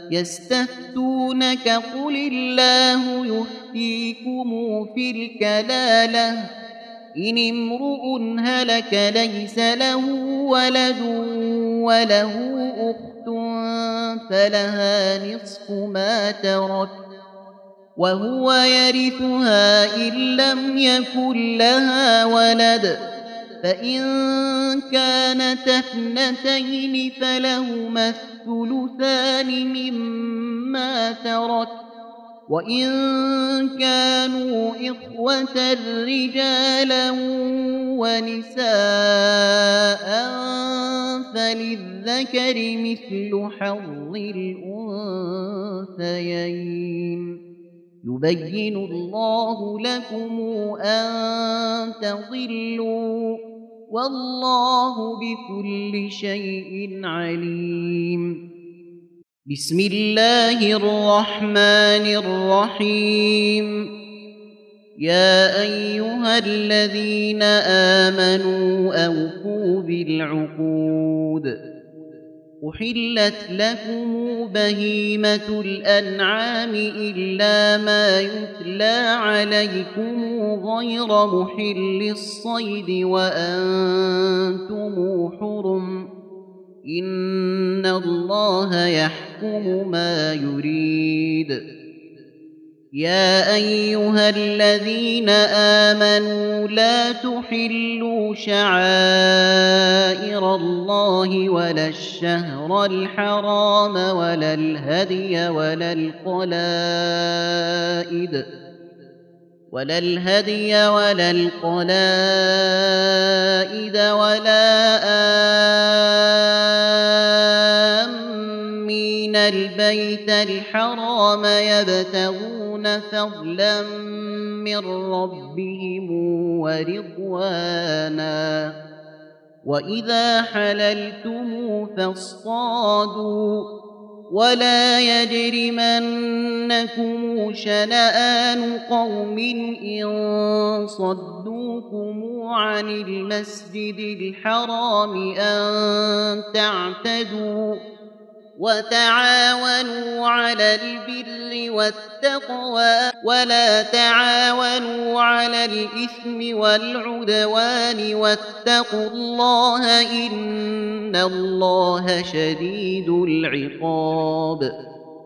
يستفتونك قل الله يفتيكم في الكلالة إن امرؤ هلك ليس له ولد وله أخت فلها نصف ما ترك وهو يرثها إن لم يكن لها ولد فإن كانت اثنتين فلهما الثلثان مما ترك وإن كانوا إخوة رجالا ونساء فللذكر مثل حظ الأنثيين يبين الله لكم أن تضلوا والله بكل شيء عليم. بسم الله الرحمن الرحيم. يا أيها الذين آمنوا أوفوا بالعقود أحلت لكم بهيمة الأنعام إلا ما يتلى عليكم غير محل الصيد وأنتم حرم إن الله يحكم ما يريد. يا أيها الذين آمنوا لا تحلوا شعائر الله ولا الشهر الحرام ولا الهدي ولا القلائد ولا آمين البيت الحرام يبتغون فضلا من ربهم ورضوانا وإذا حللتم فاصطادوا ولا يجرمنكم شنآن قوم إن صدوكم عن المسجد الحرام أن تعتدوا وتعاونوا على البر والتقوى ولا تعاونوا على الإثم والعدوان واتقوا الله إن الله شديد العقاب.